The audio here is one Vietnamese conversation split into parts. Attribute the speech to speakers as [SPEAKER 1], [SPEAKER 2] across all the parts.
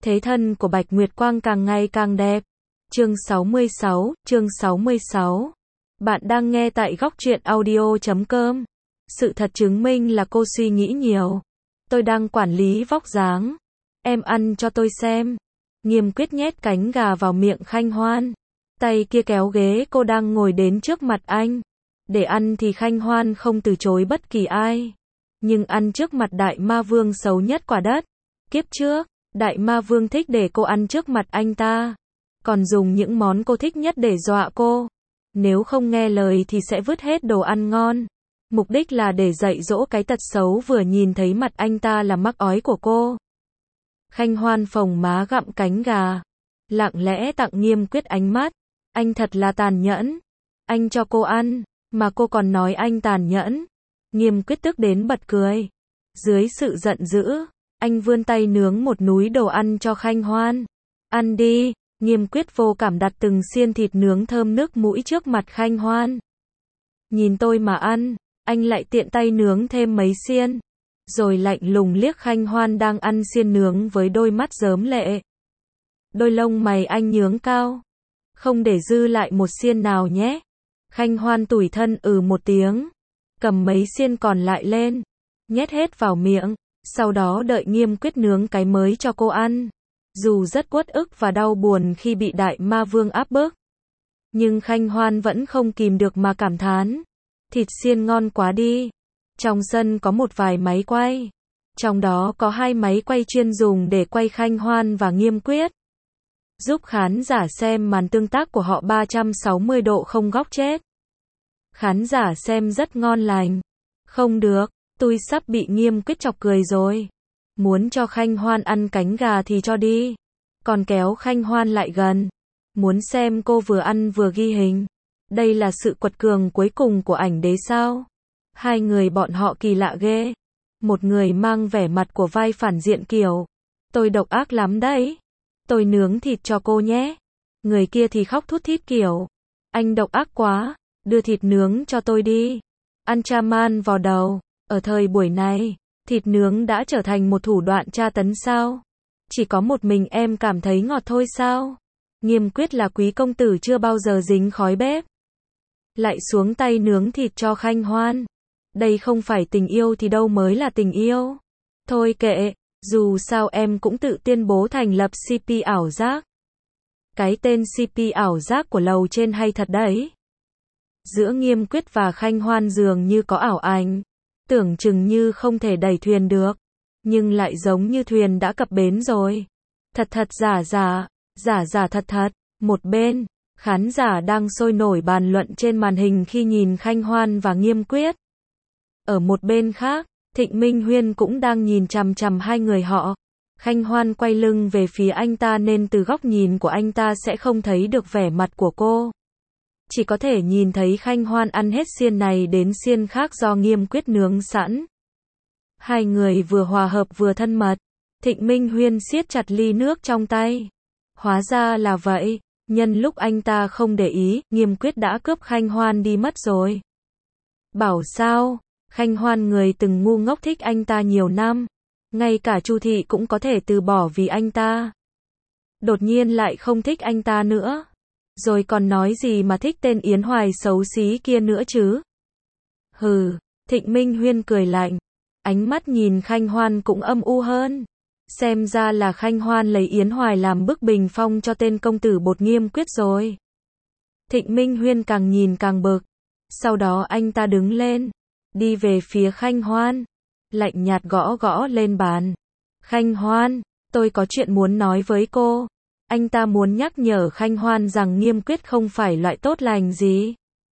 [SPEAKER 1] thế thân của Bạch Nguyệt Quang càng ngày càng đẹp. Chương 66. Bạn đang nghe tại góc truyện audio.com. Sự thật chứng minh là cô suy nghĩ nhiều. Tôi đang quản lý vóc dáng. Em ăn cho tôi xem. Nghiêm Quyết nhét cánh gà vào miệng Khanh Hoan. Tay kia kéo ghế cô đang ngồi đến trước mặt anh. Để ăn thì Khanh Hoan không từ chối bất kỳ ai. Nhưng ăn trước mặt Đại Ma Vương xấu nhất quả đất. Kiếp trước, Đại Ma Vương thích để cô ăn trước mặt anh ta. Còn dùng những món cô thích nhất để dọa cô. Nếu không nghe lời thì sẽ vứt hết đồ ăn ngon. Mục đích là để dạy dỗ cái tật xấu vừa nhìn thấy mặt anh ta là mắc ói của cô. Khanh Hoan phồng má gặm cánh gà. Lặng lẽ tặng Nghiêm Quyết ánh mắt. Anh thật là tàn nhẫn. Anh cho cô ăn, mà cô còn nói anh tàn nhẫn. Nghiêm Quyết tức đến bật cười. Dưới sự giận dữ, anh vươn tay nướng một núi đồ ăn cho Khanh Hoan. Ăn đi. Nghiêm Quyết vô cảm đặt từng xiên thịt nướng thơm nước mũi trước mặt Khanh Hoan. Nhìn tôi mà ăn, anh lại tiện tay nướng thêm mấy xiên. Rồi lạnh lùng liếc Khanh Hoan đang ăn xiên nướng với đôi mắt rớm lệ. Đôi lông mày anh nhướng cao. Không để dư lại một xiên nào nhé. Khanh Hoan tủi thân một tiếng. Cầm mấy xiên còn lại lên. Nhét hết vào miệng. Sau đó đợi Nghiêm Quyết nướng cái mới cho cô ăn. Dù rất uất ức và đau buồn khi bị Đại Ma Vương áp bức. Nhưng Khanh Hoan vẫn không kìm được mà cảm thán. Thịt xiên ngon quá đi. Trong sân có một vài máy quay. Trong đó có 2 máy quay chuyên dùng để quay Khanh Hoan và Nghiêm Quyết. Giúp khán giả xem màn tương tác của họ 360 độ không góc chết. Khán giả xem rất ngon lành. Không được, tôi sắp bị Nghiêm Quyết chọc cười rồi. Muốn cho Khanh Hoan ăn cánh gà thì cho đi. Còn kéo Khanh Hoan lại gần. Muốn xem cô vừa ăn vừa ghi hình. Đây là sự quật cường cuối cùng của ảnh đế sao? Hai người bọn họ kỳ lạ ghê. Một người mang vẻ mặt của vai phản diện kiểu. Tôi độc ác lắm đấy. Tôi nướng thịt cho cô nhé. Người kia thì khóc thút thít kiểu. Anh độc ác quá. Đưa thịt nướng cho tôi đi. Ăn tra man vào đầu. Ở thời buổi này, thịt nướng đã trở thành một thủ đoạn tra tấn sao? Chỉ có một mình em cảm thấy ngọt thôi sao? Nghiêm Quyết là quý công tử chưa bao giờ dính khói bếp. Lại xuống tay nướng thịt cho Khanh Hoan. Đây không phải tình yêu thì đâu mới là tình yêu. Thôi kệ, dù sao em cũng tự tuyên bố thành lập CP ảo giác. Cái tên CP ảo giác của lầu trên hay thật đấy. Giữa Nghiêm Quyết và Khanh Hoan dường như có ảo ảnh. Tưởng chừng như không thể đẩy thuyền được. Nhưng lại giống như thuyền đã cập bến rồi. Thật thật giả giả, giả giả thật thật. Một bên, khán giả đang sôi nổi bàn luận trên màn hình khi nhìn Khanh Hoan và Nghiêm Quyết. Ở một bên khác, Thịnh Minh Huyên cũng đang nhìn chằm chằm hai người họ. Khanh Hoan quay lưng về phía anh ta nên từ góc nhìn của anh ta sẽ không thấy được vẻ mặt của cô. Chỉ có thể nhìn thấy Khanh Hoan ăn hết xiên này đến xiên khác do Nghiêm Quyết nướng sẵn. Hai người vừa hòa hợp vừa thân mật. Thịnh Minh Huyên siết chặt ly nước trong tay. Hóa ra là vậy. Nhân lúc anh ta không để ý, Nghiêm Quyết đã cướp Khanh Hoan đi mất rồi. Bảo sao? Khanh Hoan người từng ngu ngốc thích anh ta nhiều năm. Ngay cả Chu Thị cũng có thể từ bỏ vì anh ta. Đột nhiên lại không thích anh ta nữa. Rồi còn nói gì mà thích tên Yến Hoài xấu xí kia nữa chứ? Hừ, Thịnh Minh Huyên cười lạnh. Ánh mắt nhìn Khanh Hoan cũng âm u hơn. Xem ra là Khanh Hoan lấy Yến Hoài làm bức bình phong cho tên công tử bột Nghiêm Quyết rồi. Thịnh Minh Huyên càng nhìn càng bực. Sau đó anh ta đứng lên. Đi về phía Khanh Hoan. Lạnh nhạt gõ gõ lên bàn. Khanh Hoan, tôi có chuyện muốn nói với cô. Anh ta muốn nhắc nhở Khanh Hoan rằng Nghiêm Quyết không phải loại tốt lành gì.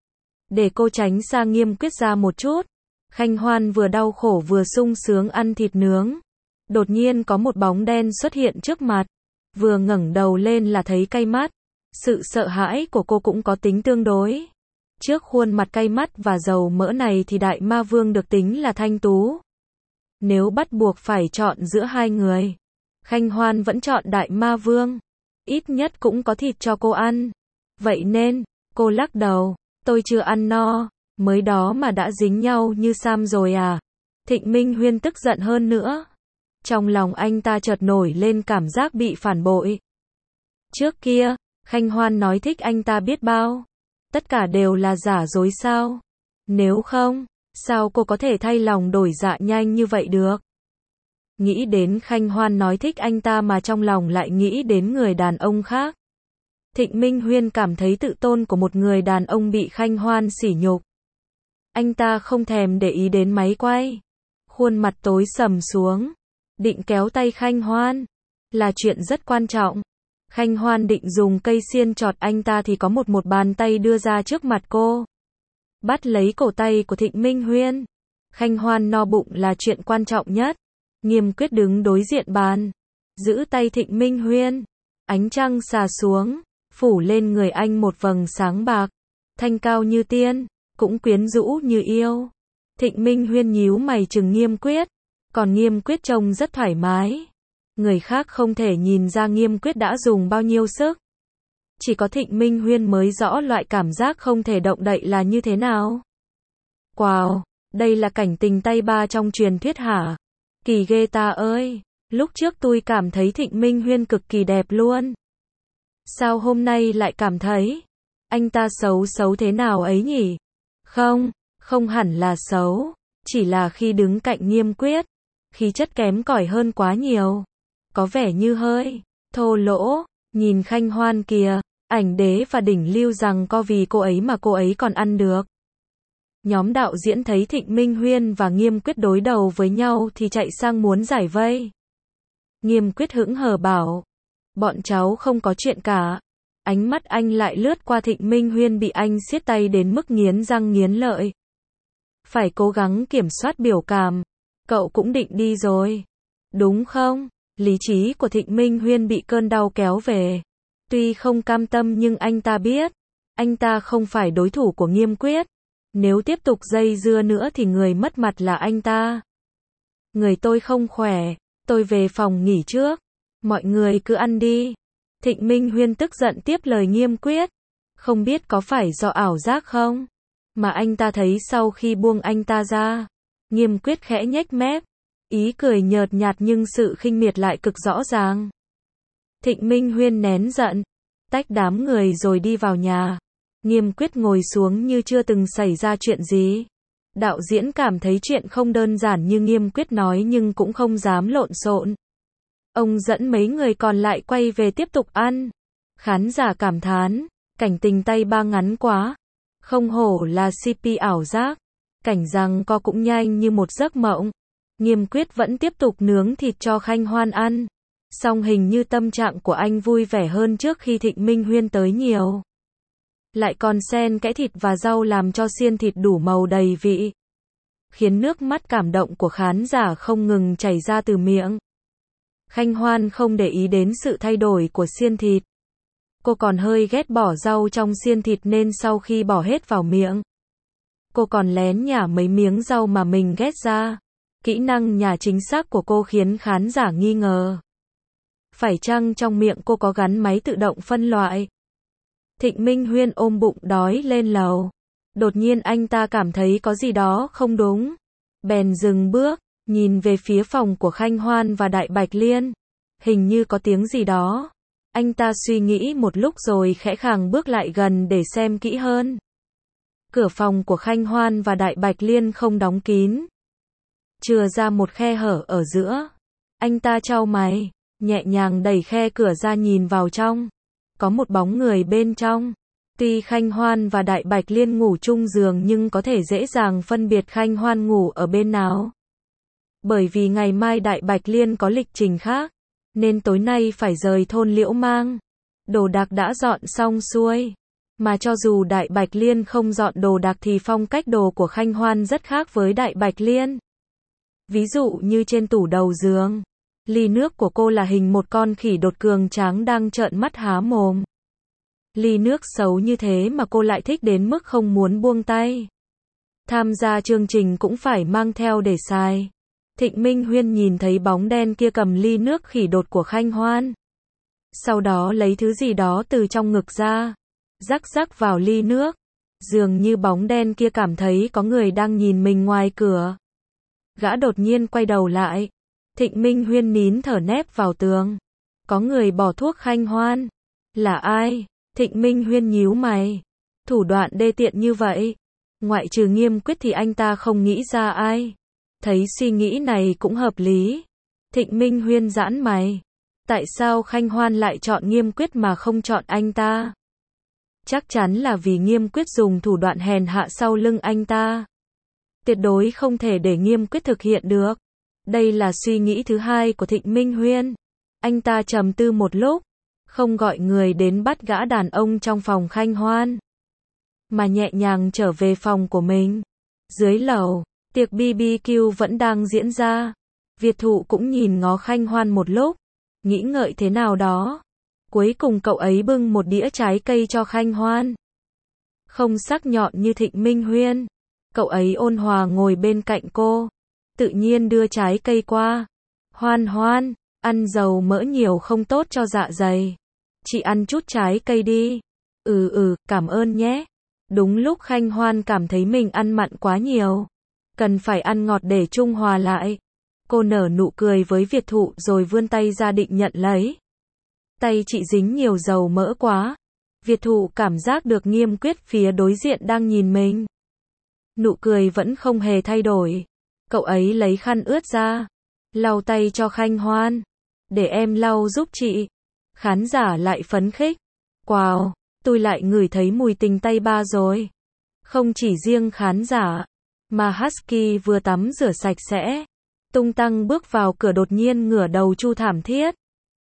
[SPEAKER 1] Để cô tránh xa Nghiêm Quyết ra một chút. Khanh Hoan vừa đau khổ vừa sung sướng ăn thịt nướng. Đột nhiên có một bóng đen xuất hiện trước mặt. Vừa ngẩng đầu lên là thấy cay mắt. Sự sợ hãi của cô cũng có tính tương đối. Trước khuôn mặt cay mắt và dầu mỡ này thì Đại Ma Vương được tính là thanh tú. Nếu bắt buộc phải chọn giữa hai người, Khanh Hoan vẫn chọn Đại Ma Vương. Ít nhất cũng có thịt cho cô ăn. Vậy nên, cô lắc đầu. Tôi chưa ăn no. Mới đó mà đã dính nhau như Sam rồi à? Thịnh Minh Huyên tức giận hơn nữa. Trong lòng anh ta chợt nổi lên cảm giác bị phản bội. Trước kia, Khanh Hoan nói thích anh ta biết bao. Tất cả đều là giả dối sao? Nếu không, sao cô có thể thay lòng đổi dạ nhanh như vậy được? Nghĩ đến Khanh Hoan nói thích anh ta mà trong lòng lại nghĩ đến người đàn ông khác. Thịnh Minh Huyên cảm thấy tự tôn của một người đàn ông bị Khanh Hoan sỉ nhục. Anh ta không thèm để ý đến máy quay. Khuôn mặt tối sầm xuống. Định kéo tay Khanh Hoan. Là chuyện rất quan trọng. Khanh Hoan định dùng cây xiên chọt anh ta thì có một bàn tay đưa ra trước mặt cô. Bắt lấy cổ tay của Thịnh Minh Huyên. Khanh Hoan no bụng là chuyện quan trọng nhất. Nghiêm quyết đứng đối diện bàn. Giữ tay Thịnh Minh Huyên. Ánh trăng xà xuống. Phủ lên người anh một vầng sáng bạc. Thanh cao như tiên. Cũng quyến rũ như yêu. Thịnh Minh Huyên nhíu mày chừng Nghiêm quyết. Còn Nghiêm quyết trông rất thoải mái. Người khác không thể nhìn ra Nghiêm quyết đã dùng bao nhiêu sức. Chỉ có Thịnh Minh Huyên mới rõ loại cảm giác không thể động đậy là như thế nào. Wow, đây là cảnh tình tay ba trong truyền thuyết hả? Kỳ ghê ta ơi, lúc trước tôi cảm thấy Thịnh Minh Huyên cực kỳ đẹp luôn. Sao hôm nay lại cảm thấy anh ta xấu thế nào ấy nhỉ? Không hẳn là xấu, chỉ là khi đứng cạnh Nghiêm quyết, khí chất kém cỏi hơn quá nhiều. Có vẻ như hơi thô lỗ, nhìn Khanh Hoan kìa, ảnh đế và đỉnh lưu rằng co vì cô ấy mà cô ấy còn ăn được. Nhóm đạo diễn thấy Thịnh Minh Huyên và Nghiêm quyết đối đầu với nhau thì chạy sang muốn giải vây. Nghiêm quyết hững hờ bảo, bọn cháu không có chuyện cả. Ánh mắt anh lại lướt qua Thịnh Minh Huyên bị anh siết tay đến mức nghiến răng nghiến lợi. Phải cố gắng kiểm soát biểu cảm. Cậu cũng định đi rồi, đúng không? Lý trí của Thịnh Minh Huyên bị cơn đau kéo về. Tuy không cam tâm nhưng anh ta biết, anh ta không phải đối thủ của Nghiêm quyết. Nếu tiếp tục dây dưa nữa thì người mất mặt là anh ta. Người tôi không khỏe, tôi về phòng nghỉ trước. Mọi người cứ ăn đi. Thịnh Minh Huyên tức giận tiếp lời Nghiêm quyết. Không biết có phải do ảo giác không? Mà anh ta thấy sau khi buông anh ta ra, Nghiêm quyết khẽ nhếch mép. Ý cười nhợt nhạt nhưng sự khinh miệt lại cực rõ ràng. Thịnh Minh Huyên nén giận, tách đám người rồi đi vào nhà. Nghiêm quyết ngồi xuống như chưa từng xảy ra chuyện gì. Đạo diễn cảm thấy chuyện không đơn giản như Nghiêm quyết nói nhưng cũng không dám lộn xộn. Ông dẫn mấy người còn lại quay về tiếp tục ăn. Khán giả cảm thán, cảnh tình tay ba ngắn quá. Không hổ là CP ảo giác. Cảnh giằng co cũng nhanh như một giấc mộng. Nghiêm quyết vẫn tiếp tục nướng thịt cho Khanh Hoan ăn. Song hình như tâm trạng của anh vui vẻ hơn trước khi Thịnh Minh Huyên tới nhiều. Lại còn xen kẽ thịt và rau làm cho xiên thịt đủ màu đầy vị. Khiến nước mắt cảm động của khán giả không ngừng chảy ra từ miệng. Khanh Hoan không để ý đến sự thay đổi của xiên thịt. Cô còn hơi ghét bỏ rau trong xiên thịt nên sau khi bỏ hết vào miệng, cô còn lén nhả mấy miếng rau mà mình ghét ra. Kỹ năng nhả chính xác của cô khiến khán giả nghi ngờ. Phải chăng trong miệng cô có gắn máy tự động phân loại? Thịnh Minh Huyên ôm bụng đói lên lầu. Đột nhiên anh ta cảm thấy có gì đó không đúng. Bèn dừng bước, nhìn về phía phòng của Khanh Hoan và Đại Bạch Liên. Hình như có tiếng gì đó. Anh ta suy nghĩ một lúc rồi khẽ khàng bước lại gần để xem kỹ hơn. Cửa phòng của Khanh Hoan và Đại Bạch Liên không đóng kín. Chừa ra một khe hở ở giữa. Anh ta chau mày, nhẹ nhàng đẩy khe cửa ra nhìn vào trong. Có một bóng người bên trong. Tuy Khanh Hoan và Đại Bạch Liên ngủ chung giường nhưng có thể dễ dàng phân biệt Khanh Hoan ngủ ở bên nào. Bởi vì ngày mai Đại Bạch Liên có lịch trình khác, nên tối nay phải rời thôn Liễu Mang. Đồ đạc đã dọn xong xuôi. Mà cho dù Đại Bạch Liên không dọn đồ đạc thì phong cách đồ của Khanh Hoan rất khác với Đại Bạch Liên. Ví dụ như trên tủ đầu giường, ly nước của cô là hình một con khỉ đột cường tráng đang trợn mắt há mồm. Ly nước xấu như thế mà cô lại thích đến mức không muốn buông tay. Tham gia chương trình cũng phải mang theo để xài. Thịnh Minh Huyên nhìn thấy bóng đen kia cầm ly nước khỉ đột của Khanh Hoan. Sau đó lấy thứ gì đó từ trong ngực ra, rắc vào ly nước. Dường như bóng đen kia cảm thấy có người đang nhìn mình ngoài cửa. Gã đột nhiên quay đầu lại. Thịnh Minh Huyên nín thở nép vào tường. Có người bỏ thuốc Khanh Hoan. Là ai? Thịnh Minh Huyên nhíu mày. Thủ đoạn đê tiện như vậy. Ngoại trừ Nghiêm Quyết thì anh ta không nghĩ ra ai. Thấy suy nghĩ này cũng hợp lý. Thịnh Minh Huyên giãn mày. Tại sao Khanh Hoan lại chọn Nghiêm Quyết mà không chọn anh ta? Chắc chắn là vì Nghiêm Quyết dùng thủ đoạn hèn hạ sau lưng anh ta. Tuyệt đối không thể để Nghiêm Quyết thực hiện được. Đây là suy nghĩ thứ hai của Thịnh Minh Huyên. Anh ta trầm tư một lúc, không gọi người đến bắt gã đàn ông trong phòng Khanh Hoan, mà nhẹ nhàng trở về phòng của mình. Dưới lầu, tiệc BBQ vẫn đang diễn ra. Việt Thụ cũng nhìn ngó Khanh Hoan một lúc, nghĩ ngợi thế nào đó. Cuối cùng cậu ấy bưng một đĩa trái cây cho Khanh Hoan. Không sắc nhọn như Thịnh Minh Huyên. Cậu ấy ôn hòa ngồi bên cạnh cô, tự nhiên đưa trái cây qua. Hoan Hoan, ăn dầu mỡ nhiều không tốt cho dạ dày. Chị ăn chút trái cây đi. Cảm ơn nhé. Đúng lúc Khanh Hoan cảm thấy mình ăn mặn quá nhiều, cần phải ăn ngọt để trung hòa lại. Cô nở nụ cười với Việt Thụ rồi vươn tay ra định nhận lấy. Tay chị dính nhiều dầu mỡ quá. Việt Thụ cảm giác được Nghiêm Quyết phía đối diện đang nhìn mình. Nụ cười vẫn không hề thay đổi. Cậu ấy lấy khăn ướt ra, lau tay cho Khanh Hoan. Để em lau giúp chị. Khán giả lại phấn khích. Wow, tôi lại ngửi thấy mùi tình tay ba rồi. Không chỉ riêng khán giả, mà Husky vừa tắm rửa sạch sẽ, tung tăng bước vào cửa đột nhiên ngửa đầu chu thảm thiết.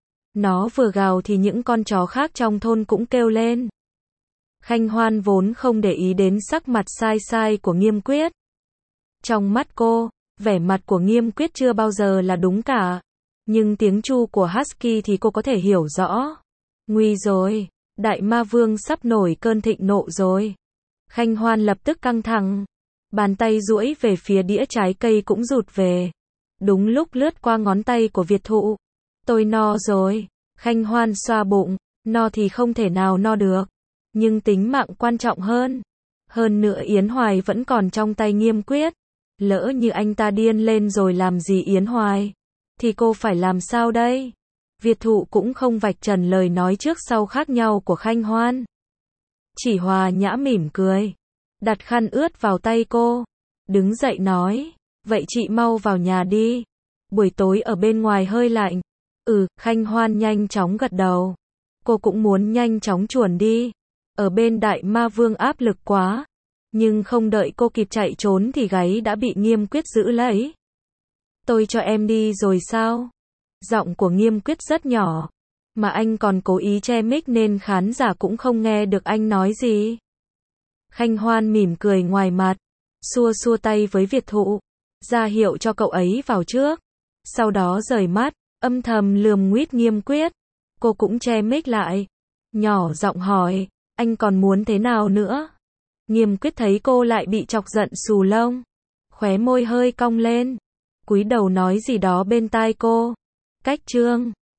[SPEAKER 1] Nó vừa gào thì những con chó khác trong thôn cũng kêu lên. Khanh Hoan vốn không để ý đến sắc mặt sai sai của Nghiêm Quyết. Trong mắt cô, vẻ mặt của Nghiêm Quyết chưa bao giờ là đúng cả. Nhưng tiếng chu của Husky thì cô có thể hiểu rõ. Nguy rồi, Đại Ma Vương sắp nổi cơn thịnh nộ rồi. Khanh Hoan lập tức căng thẳng. Bàn tay duỗi về phía đĩa trái cây cũng rụt về. Đúng lúc lướt qua ngón tay của Việt Thụ. Tôi no rồi. Khanh Hoan xoa bụng. No thì không thể nào no được. Nhưng tính mạng quan trọng hơn. Hơn nữa Yến Hoài vẫn còn trong tay Nghiêm Quyết. Lỡ như anh ta điên lên rồi làm gì Yến Hoài, thì cô phải làm sao đây? Việt Thụ cũng không vạch trần lời nói trước sau khác nhau của Khanh Hoan. Chỉ hòa nhã mỉm cười. Đặt khăn ướt vào tay cô. Đứng dậy nói. Vậy chị mau vào nhà đi. Buổi tối ở bên ngoài hơi lạnh. Khanh Hoan nhanh chóng gật đầu. Cô cũng muốn nhanh chóng chuồn đi. Ở bên Đại Ma Vương áp lực quá. Nhưng không đợi cô kịp chạy trốn thì gáy đã bị Nghiêm Quyết giữ lấy. Tôi cho em đi rồi sao? Giọng của Nghiêm Quyết rất nhỏ. Mà anh còn cố ý che mic nên khán giả cũng không nghe được anh nói gì. Khanh Hoan mỉm cười ngoài mặt. Xua xua tay với Việt Thụ. Ra hiệu cho cậu ấy vào trước. Sau đó rời mắt, âm thầm lườm nguýt Nghiêm Quyết. Cô cũng che mic lại. Nhỏ giọng hỏi. Anh còn muốn thế nào nữa? Nghiêm Quyết thấy cô lại bị chọc giận xù lông. Khóe môi hơi cong lên. Cúi đầu nói gì đó bên tai cô. Cách chương